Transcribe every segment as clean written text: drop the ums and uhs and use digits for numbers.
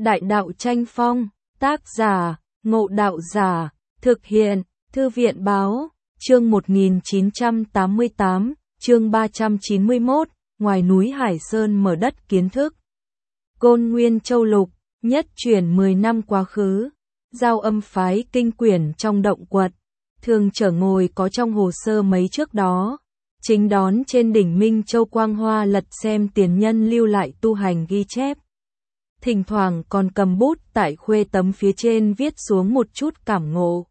Đại đạo tranh phong, tác giả, Ngộ Đạo Giả, thực hiện, Thư viện báo, chương 1988, chương 391, ngoài núi Hải Sơn mở đất kiến thức. Côn Nguyên Châu Lục, nhất chuyển 10 năm quá khứ, giao âm phái kinh quyển trong động quật, thường trở ngồi có trong hồ sơ mấy trước đó, chính đón trên đỉnh Minh Châu Quang Hoa lật xem tiền nhân lưu lại tu hành ghi chép. Thỉnh thoảng còn cầm bút tại khuê tấm phía trên viết xuống một chút cảm ngộ.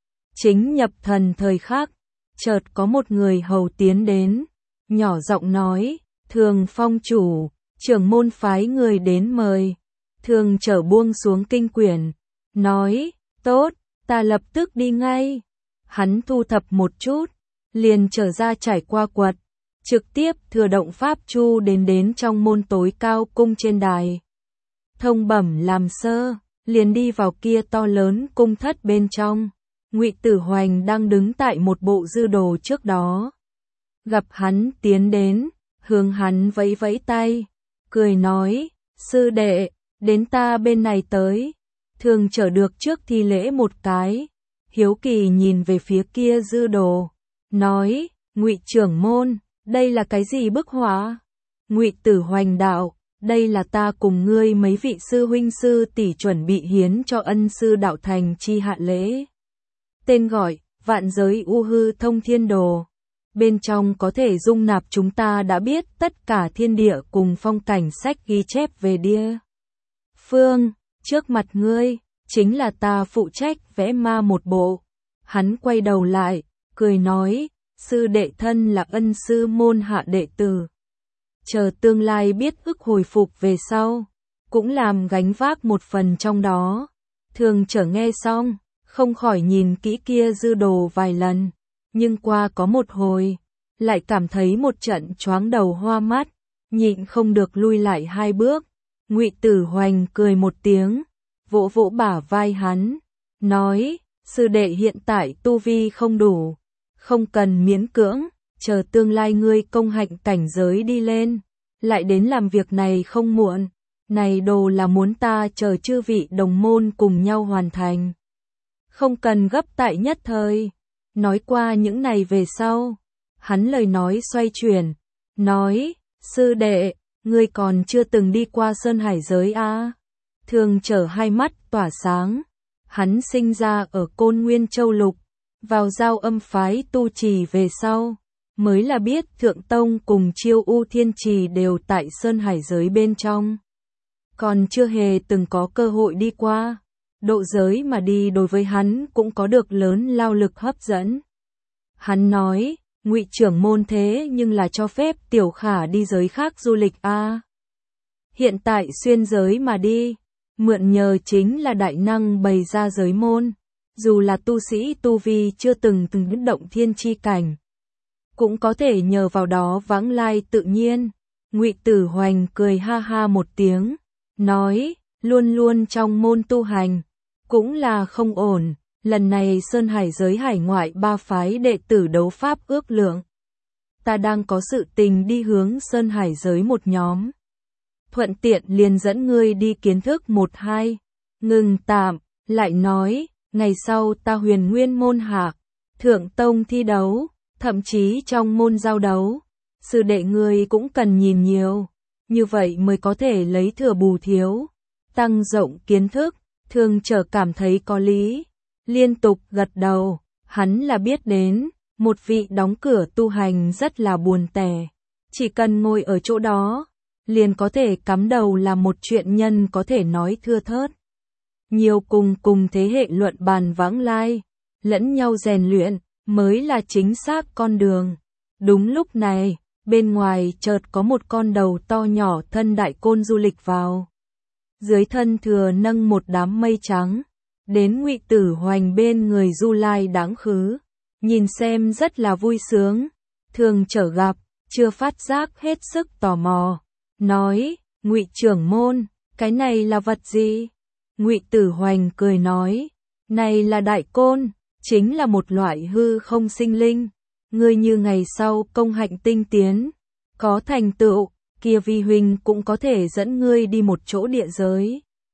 Chính nhập thần thời khắc, chợt có một người hầu tiến đến, nhỏ giọng nói, Thường phong chủ, trưởng môn phái người đến mời. Thường trở buông xuống kinh quyển, nói, tốt, ta lập tức đi ngay. Hắn thu thập một chút, liền trở ra trải qua quật, trực tiếp thừa động pháp chu đến trong môn tối cao cung trên đài. Thông bẩm làm sơ, liền đi vào kia to lớn cung thất bên trong. Ngụy Tử Hoành đang đứng tại một bộ dư đồ trước đó. Gặp hắn tiến đến, hướng hắn vẫy vẫy tay, cười nói, sư đệ, đến ta bên này tới. Thường trở được trước thi lễ một cái, hiếu kỳ nhìn về phía kia dư đồ, nói, Ngụy trưởng môn, đây là cái gì bức họa? Ngụy Tử Hoành đạo, đây là ta cùng ngươi mấy vị sư huynh sư tỷ chuẩn bị hiến cho ân sư đạo thành chi hạ lễ. Tên gọi, Vạn Giới U Hư Thông Thiên Đồ. Bên trong có thể dung nạp chúng ta đã biết tất cả thiên địa cùng phong cảnh sách ghi chép về địa phương. Trước mặt ngươi, chính là ta phụ trách vẽ ma một bộ. Hắn quay đầu lại, cười nói, sư đệ thân là ân sư môn hạ đệ tử. Chờ tương lai biết ức hồi phục về sau, cũng làm gánh vác một phần trong đó. Thường trở nghe xong, không khỏi nhìn kỹ kia dư đồ vài lần, nhưng qua có một hồi, lại cảm thấy một trận choáng đầu hoa mắt, nhịn không được lui lại hai bước. Ngụy Tử Hoành cười một tiếng, vỗ vỗ bả vai hắn, nói, sư đệ hiện tại tu vi không đủ, không cần miễn cưỡng, chờ tương lai ngươi công hạnh cảnh giới đi lên, lại đến làm việc này không muộn. Này đồ là muốn ta chờ chư vị đồng môn cùng nhau hoàn thành, không cần gấp tại nhất thời. Nói qua những này về sau, hắn lời nói xoay chuyển, nói, sư đệ, ngươi còn chưa từng đi qua Sơn Hải giới à? Thường trở hai mắt tỏa sáng, hắn sinh ra ở Côn Nguyên Châu Lục, vào giao âm phái tu trì về sau, mới là biết Thượng Tông cùng Chiêu U Thiên Trì đều tại Sơn Hải giới bên trong. Còn chưa hề từng có cơ hội đi qua, độ giới mà đi đối với hắn cũng có được lớn lao lực hấp dẫn. Hắn nói, Ngụy trưởng môn thế nhưng là cho phép tiểu khả đi giới khác du lịch a. Hiện tại xuyên giới mà đi, mượn nhờ chính là đại năng bày ra giới môn, dù là tu sĩ tu vi chưa từng động thiên chi cảnh, cũng có thể nhờ vào đó vãng lai tự nhiên. Ngụy Tử Hoành cười ha ha một tiếng, nói, luôn luôn trong môn tu hành, cũng là không ổn. Lần này Sơn Hải giới hải ngoại ba phái đệ tử đấu pháp ước lượng. Ta đang có sự tình đi hướng Sơn Hải giới một nhóm. Thuận tiện liền dẫn ngươi đi kiến thức một hai. Ngừng tạm, lại nói, ngày sau ta Huyền Nguyên môn hạ, Thượng Tông thi đấu, thậm chí trong môn giao đấu. Sư đệ ngươi cũng cần nhìn nhiều, như vậy mới có thể lấy thừa bù thiếu, tăng rộng kiến thức. Thường trở cảm thấy có lý, liên tục gật đầu. Hắn là biết đến, một vị đóng cửa tu hành rất là buồn tẻ, chỉ cần ngồi ở chỗ đó, liền có thể cắm đầu là một chuyện nhân có thể nói thưa thớt. Nhiều cùng thế hệ luận bàn vãng lai, lẫn nhau rèn luyện, mới là chính xác con đường. Đúng lúc này, bên ngoài chợt có một con đầu to nhỏ thân đại côn du lịch vào. Dưới thân thừa nâng một đám mây trắng, đến Ngụy Tử Hoành bên người du lai đáng khứ, nhìn xem rất là vui sướng. Thường trở gặp, chưa phát giác hết sức tò mò, nói, Ngụy trưởng môn, cái này là vật gì? Ngụy Tử Hoành cười nói, này là đại côn, chính là một loại hư không sinh linh. Ngươi như ngày sau công hạnh tinh tiến, có thành tựu, kia vi huynh cũng có thể dẫn ngươi đi một chỗ địa giới.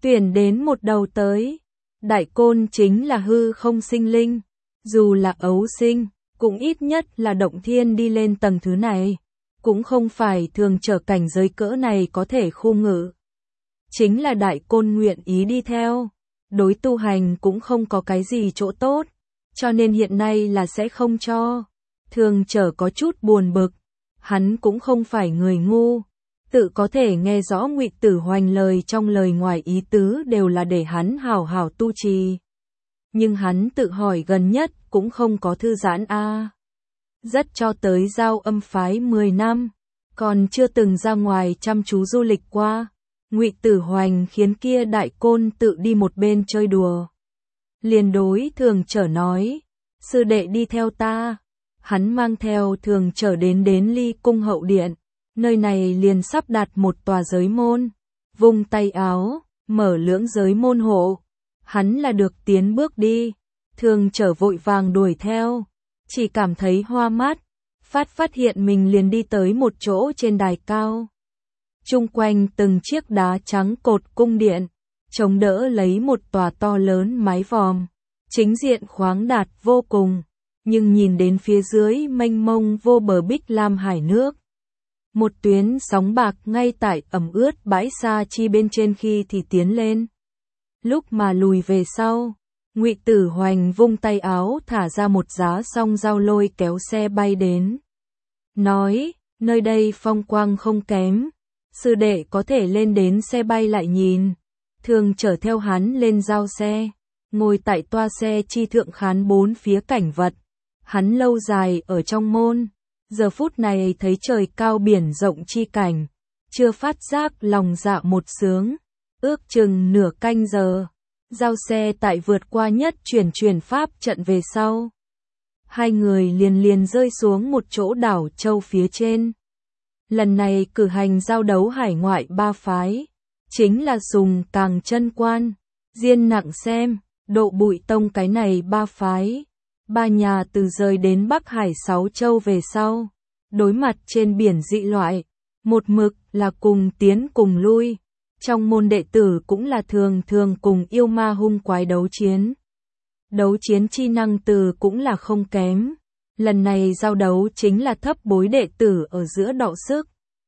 tuyển đến một đầu tới. Đại Côn chính là hư không sinh linh, dù là ấu sinh, cũng ít nhất là động thiên đi lên tầng thứ này, cũng không phải thường trở cảnh giới cỡ này có thể khu ngự. Chính là Đại Côn nguyện ý đi theo, đối tu hành cũng không có cái gì chỗ tốt, cho nên hiện nay là sẽ không cho. Thường trở có chút buồn bực, hắn cũng không phải người ngu, tự có thể nghe rõ Ngụy Tử Hoành lời trong lời ngoài ý tứ đều là để hắn hảo hảo tu trì. Nhưng hắn tự hỏi gần nhất cũng không có thư giãn a. Rất cho tới Giao Âm phái 10 năm, còn chưa từng ra ngoài chăm chú du lịch qua. Ngụy Tử Hoành khiến kia Đại Côn tự đi một bên chơi đùa. Liền đối Thường Trở nói, sư đệ đi theo ta. Hắn mang theo Thường Trở đến Ly Cung hậu điện, nơi này liền sắp đặt một tòa giới môn, vung tay áo, mở lưỡng giới môn hộ. Hắn là được tiến bước đi, Thường Trở vội vàng đuổi theo, chỉ cảm thấy hoa mắt, phát hiện mình liền đi tới một chỗ trên đài cao. Chung quanh từng chiếc đá trắng cột cung điện, chống đỡ lấy một tòa to lớn mái vòm, chính diện khoáng đạt vô cùng, nhưng nhìn đến phía dưới mênh mông vô bờ bích lam hải nước. Một tuyến sóng bạc ngay tại ẩm ướt bãi sa chi bên trên khi thì tiến lên. Lúc mà lùi về sau, Ngụy Tử Hoành vung tay áo thả ra một giá song dao lôi kéo xe bay đến. Nói, nơi đây phong quang không kém, sư đệ có thể lên đến xe bay lại nhìn. Thường chở theo hắn lên giao xe, ngồi tại toa xe chi thượng khán bốn phía cảnh vật. Hắn lâu dài ở trong môn, giờ phút này thấy trời cao biển rộng chi cảnh, chưa phát giác lòng dạ một sướng. Ước chừng nửa canh giờ, giao xe tại vượt qua nhất chuyển pháp trận về sau. Hai người liền rơi xuống một chỗ đảo châu phía trên. Lần này cử hành giao đấu hải ngoại ba phái, chính là Sùng Càng Chân Quan, Diên Nặng Xem, Độ Bụi Tông cái này ba phái. Ba nhà từ rời đến Bắc Hải 6 châu về sau, đối mặt trên biển dị loại, một mực là cùng tiến cùng lui. Trong môn đệ tử cũng là thường cùng yêu ma hung quái đấu chiến. Đấu chiến chi năng từ cũng là không kém. Lần này giao đấu chính là thấp bối đệ tử ở giữa đọ sức.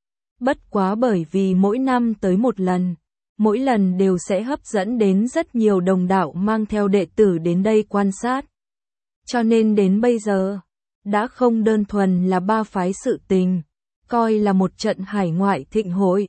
Bất quá bởi vì mỗi năm tới một lần, mỗi lần đều sẽ hấp dẫn đến rất nhiều đồng đạo mang theo đệ tử đến đây quan sát. Cho nên đến bây giờ, đã không đơn thuần là ba phái sự tình, coi là một trận hải ngoại thịnh hội.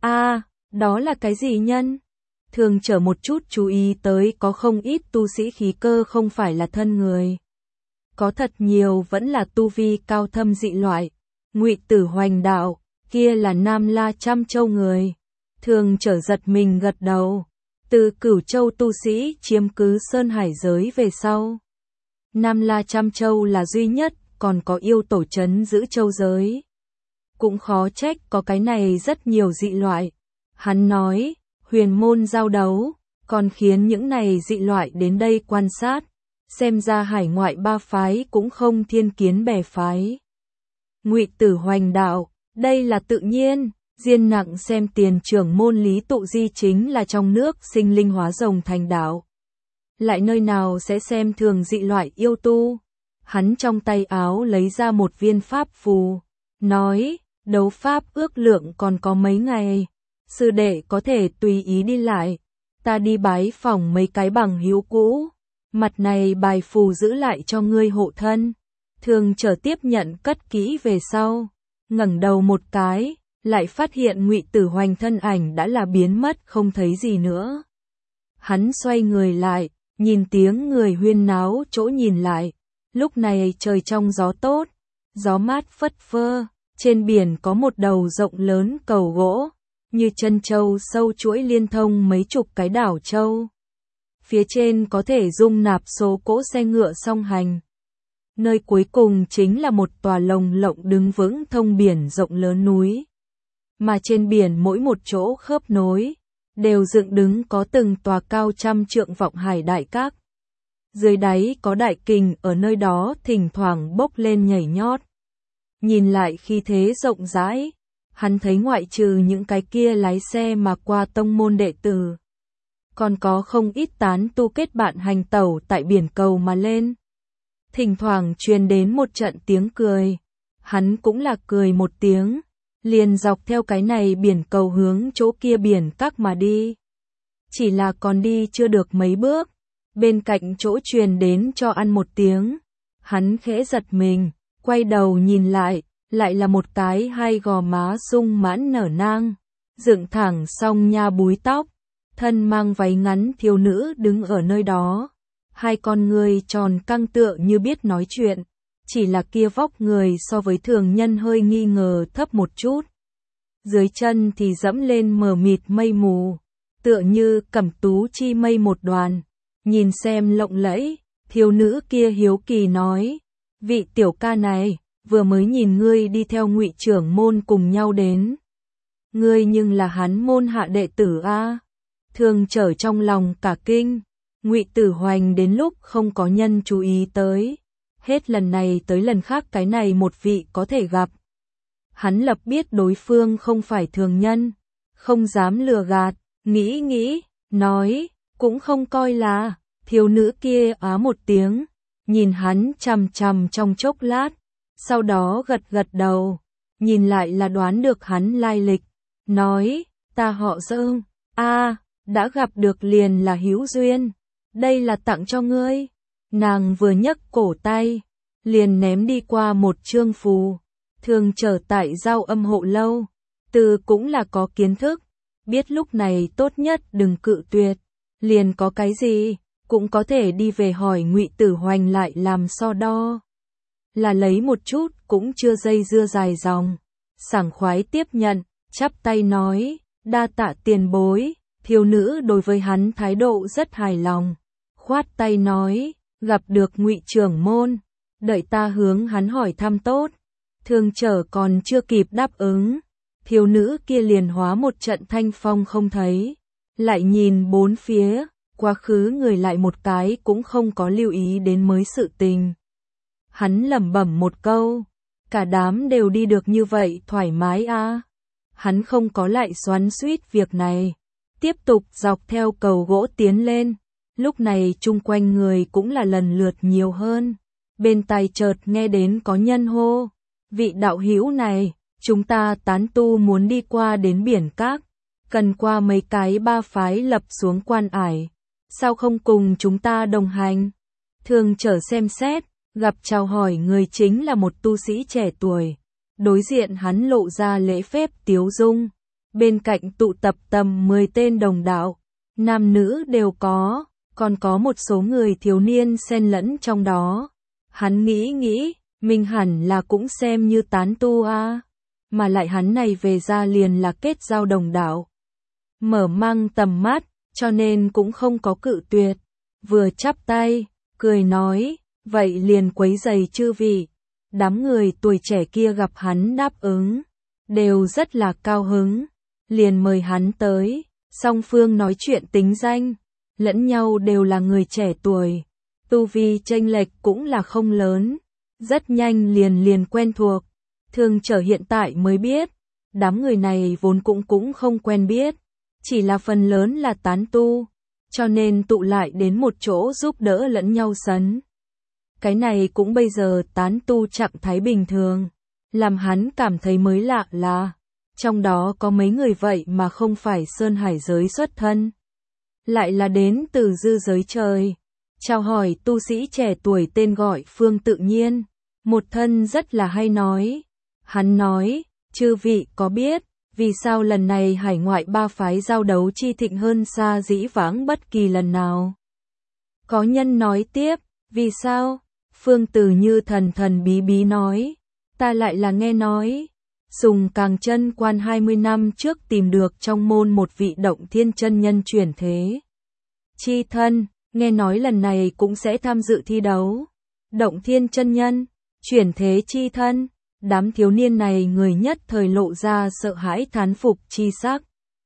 Đó là cái gì nhân? Thường trở một chút chú ý tới có không ít tu sĩ khí cơ không phải là thân người. Có thật nhiều vẫn là tu vi cao thâm dị loại. Ngụy Tử Hoành đạo, kia là Nam La Trăm Châu người. Thường trở giật mình gật đầu. Từ Cửu Châu tu sĩ chiếm cứ Sơn Hải giới về sau. Nam La Trăm Châu là duy nhất, còn có yêu tổ trấn giữ châu giới. Cũng khó trách có cái này rất nhiều dị loại. Hắn nói, huyền môn giao đấu, còn khiến những này dị loại đến đây quan sát. Xem ra hải ngoại ba phái cũng không thiên kiến bè phái. Ngụy Tử Hoành đạo, đây là tự nhiên. Diên Nặng Xem tiền trưởng môn Lý Tụ Di chính là trong nước sinh linh hóa rồng thành đạo. Lại nơi nào sẽ xem thường dị loại yêu tu. Hắn trong tay áo lấy ra một viên pháp phù, nói, đấu pháp ước lượng còn có mấy ngày. Sư đệ có thể tùy ý đi lại, ta đi bái phỏng mấy cái bằng hữu cũ, mặt này bài phù giữ lại cho ngươi hộ thân. Thường trở tiếp nhận cất kỹ về sau, ngẩng đầu một cái, lại phát hiện Ngụy Tử Hoành thân ảnh đã là biến mất không thấy gì nữa. Hắn xoay người lại, nhìn tiếng người huyên náo chỗ nhìn lại, lúc này trời trong gió tốt, gió mát phất phơ, trên biển có một đầu rộng lớn cầu gỗ. Như chân châu sâu chuỗi liên thông mấy chục cái đảo châu. Phía trên có thể dung nạp số cỗ xe ngựa song hành. Nơi cuối cùng chính là một tòa lồng lộng đứng vững thông biển rộng lớn núi. Mà trên biển mỗi một chỗ khớp nối, đều dựng đứng có từng tòa cao trăm trượng vọng hải đại các. Dưới đáy có đại kình ở nơi đó thỉnh thoảng bốc lên nhảy nhót. Nhìn lại khi thế rộng rãi. Hắn thấy ngoại trừ những cái kia lái xe mà qua tông môn đệ tử, còn có không ít tán tu kết bạn hành tẩu tại biển cầu mà lên. Thỉnh thoảng truyền đến một trận tiếng cười, hắn cũng là cười một tiếng, liền dọc theo cái này biển cầu hướng chỗ kia biển các mà đi. Chỉ là còn đi chưa được mấy bước, bên cạnh chỗ truyền đến cho ăn một tiếng, hắn khẽ giật mình, quay đầu nhìn lại là một cái hai gò má sung mãn nở nang, dựng thẳng song nha búi tóc, thân mang váy ngắn thiếu nữ đứng ở nơi đó, hai con người tròn căng tựa như biết nói chuyện, chỉ là kia vóc người so với thường nhân hơi nghi ngờ thấp một chút. Dưới chân thì dẫm lên mờ mịt mây mù, tựa như cẩm tú chi mây một đoàn, nhìn xem lộng lẫy, thiếu nữ kia hiếu kỳ nói, vị tiểu ca này, vừa mới nhìn ngươi đi theo Ngụy trưởng môn cùng nhau đến. Ngươi nhưng là hắn môn hạ đệ tử a. Thường trở trong lòng cả kinh, Ngụy Tử Hoành đến lúc không có nhân chú ý tới, hết lần này tới lần khác cái này một vị có thể gặp. Hắn lập biết đối phương không phải thường nhân, không dám lừa gạt, nghĩ, nói, cũng không coi là, thiếu nữ kia á một tiếng, nhìn hắn chằm chằm trong chốc lát, sau đó gật đầu, nhìn lại là đoán được hắn lai lịch, nói, ta họ Dương, đã gặp được liền là hữu duyên, đây là tặng cho ngươi. Nàng vừa nhấc cổ tay, liền ném đi qua một chương phù, thường trở tại Giao Âm hộ lâu, từ cũng là có kiến thức, biết lúc này tốt nhất đừng cự tuyệt, liền có cái gì, cũng có thể đi về hỏi Ngụy Tử Hoành lại làm so đo. Là lấy một chút cũng chưa dây dưa dài dòng, sảng khoái tiếp nhận, chắp tay nói, đa tạ tiền bối, thiếu nữ đối với hắn thái độ rất hài lòng, khoát tay nói, gặp được Ngụy trưởng môn, đợi ta hướng hắn hỏi thăm tốt. Thường trở còn chưa kịp đáp ứng, thiếu nữ kia liền hóa một trận thanh phong không thấy, lại nhìn bốn phía, quá khứ người lại một cái cũng không có lưu ý đến mới sự tình. Hắn lẩm bẩm một câu, cả đám đều đi được như vậy thoải mái a. Hắn không có lại xoắn xuýt việc này, tiếp tục dọc theo cầu gỗ tiến lên, lúc này chung quanh người cũng là lần lượt nhiều hơn, bên tai chợt nghe đến có nhân hô, vị đạo hữu này, chúng ta tán tu muốn đi qua đến biển các, cần qua mấy cái ba phái lập xuống quan ải, sao không cùng chúng ta đồng hành? Thường trở xem xét, gặp chào hỏi người chính là một tu sĩ trẻ tuổi, đối diện hắn lộ ra lễ phép tiếu dung, bên cạnh tụ tập tầm 10 tên đồng đạo, nam nữ đều có, còn có một số người thiếu niên xen lẫn trong đó. Hắn nghĩ, mình hẳn là cũng xem như tán tu a, mà lại hắn này về ra liền là kết giao đồng đạo. Mở mang tầm mắt, cho nên cũng không có cự tuyệt, vừa chắp tay, cười nói, vậy liền quấy giày chư vị. Đám người tuổi trẻ kia gặp hắn đáp ứng, đều rất là cao hứng, liền mời hắn tới, song phương nói chuyện tính danh, lẫn nhau đều là người trẻ tuổi, tu vi chênh lệch cũng là không lớn, rất nhanh liền quen thuộc. Thường trở hiện tại mới biết, đám người này vốn cũng không quen biết, chỉ là phần lớn là tán tu, cho nên tụ lại đến một chỗ giúp đỡ lẫn nhau sấn. Cái này cũng bây giờ tán tu trạng thái bình thường, làm hắn cảm thấy mới lạ là, trong đó có mấy người vậy mà không phải sơn hải giới xuất thân, lại là đến từ dư giới trời. Chào hỏi tu sĩ trẻ tuổi tên gọi Phương Tự Nhiên, một thân rất là hay nói. Hắn nói, chư vị có biết, vì sao lần này hải ngoại ba phái giao đấu chi thịnh hơn xa dĩ vãng bất kỳ lần nào? Có nhân nói tiếp, vì sao? Phương Tử Như thần bí nói, ta lại là nghe nói, Sùng Càng Chân Quan 20 năm trước tìm được trong môn một vị Động Thiên chân nhân chuyển thế chi thân, nghe nói lần này cũng sẽ tham dự thi đấu. Động Thiên chân nhân, chuyển thế chi thân, đám thiếu niên này người nhất thời lộ ra sợ hãi thán phục chi sắc.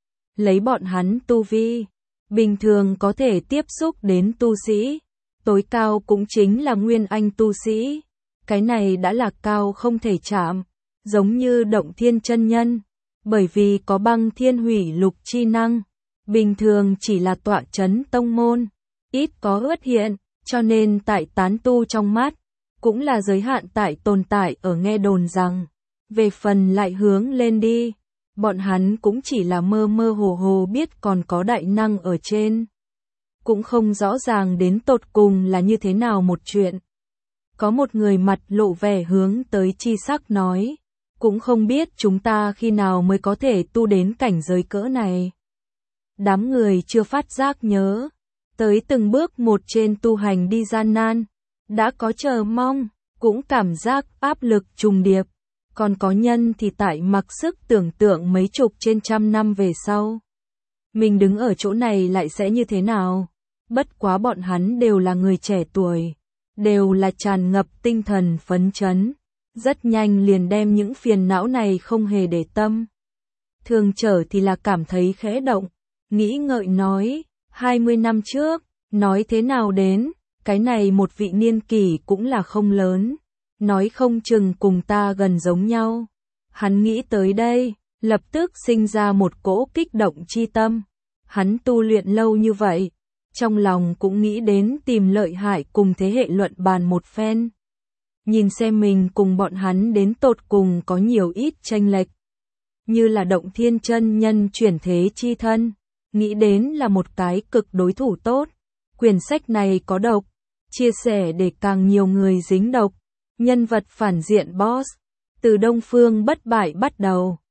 Lấy bọn hắn tu vi, bình thường có thể tiếp xúc đến tu sĩ, tối cao cũng chính là nguyên anh tu sĩ, cái này đã là cao không thể chạm, giống như Động Thiên chân nhân, bởi vì có băng thiên hủy lục chi năng, bình thường chỉ là tọa chấn tông môn, ít có ướt hiện, cho nên tại tán tu trong mắt, cũng là giới hạn tại tồn tại ở nghe đồn rằng, về phần lại hướng lên đi, bọn hắn cũng chỉ là mơ mơ hồ hồ biết còn có đại năng ở trên. Cũng không rõ ràng đến tột cùng là như thế nào một chuyện. Có một người mặt lộ vẻ hướng tới chi sắc nói, cũng không biết chúng ta khi nào mới có thể tu đến cảnh giới cỡ này. Đám người chưa phát giác nhớ, tới từng bước một trên tu hành đi gian nan, đã có chờ mong, cũng cảm giác áp lực trùng điệp, còn có nhân thì tại mặc sức tưởng tượng mấy chục trên trăm năm về sau. Mình đứng ở chỗ này lại sẽ như thế nào? Bất quá bọn hắn đều là người trẻ tuổi, đều là tràn ngập tinh thần phấn chấn, rất nhanh liền đem những phiền não này không hề để tâm. Thường Trở thì là cảm thấy khẽ động, nghĩ ngợi nói, 20 năm trước, nói thế nào đến, cái này một vị niên kỷ cũng là không lớn, nói không chừng cùng ta gần giống nhau. Hắn nghĩ tới đây, lập tức sinh ra một cỗ kích động chi tâm. Hắn tu luyện lâu như vậy, trong lòng cũng nghĩ đến tìm Lợi Hại cùng thế hệ luận bàn một phen. Nhìn xem mình cùng bọn hắn đến tột cùng có nhiều ít chênh lệch. Như là Động Thiên chân nhân chuyển thế chi thân, nghĩ đến là một cái cực đối thủ tốt. Quyển sách này có độc, chia sẻ để càng nhiều người dính độc. Nhân vật phản diện boss, từ Đông Phương Bất Bại bắt đầu.